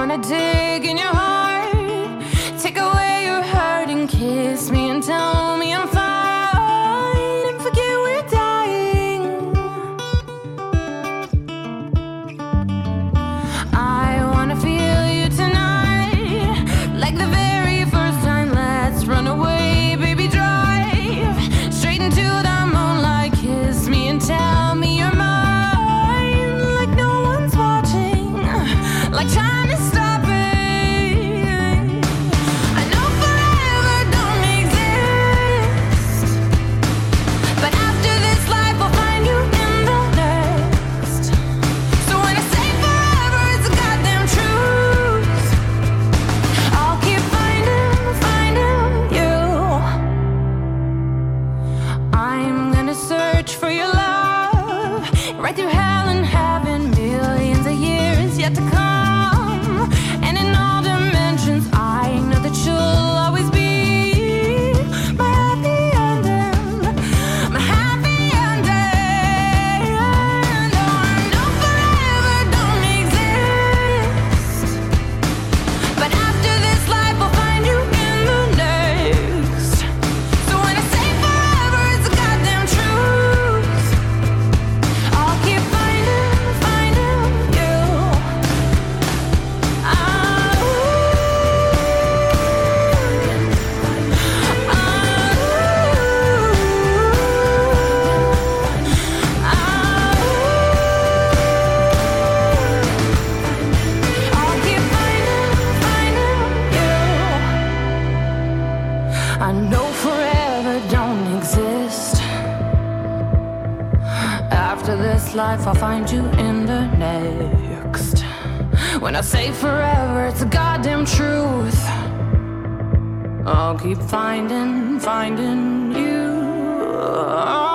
wanna dig in your heart, take away your hurt and kiss me and tell me I'm fine and forget we're dying. I wanna feel you tonight, like the very first time. Let's run away, baby, drive straight into the moonlight, kiss me and tell me you're mine, like no one's watching, like time is stopping. I know forever don't exist, but after this life I'll find you in the next. So when I say forever, it's a goddamn truth. I'll keep finding you. I'm gonna search for your love right through hell and heaven, millions of years yet to come, and in all dimensions I know that you'll always be my happy ending, my happy ending. Oh, I know forever don't exist, but after this life I'll find you in the next. So when I say forever, it's a goddamn truth. I'll keep finding you. I'll keep finding you. I know forever don't exist. After this life, I'll find you in the next. When I say forever, it's a goddamn truth. I'll keep finding you.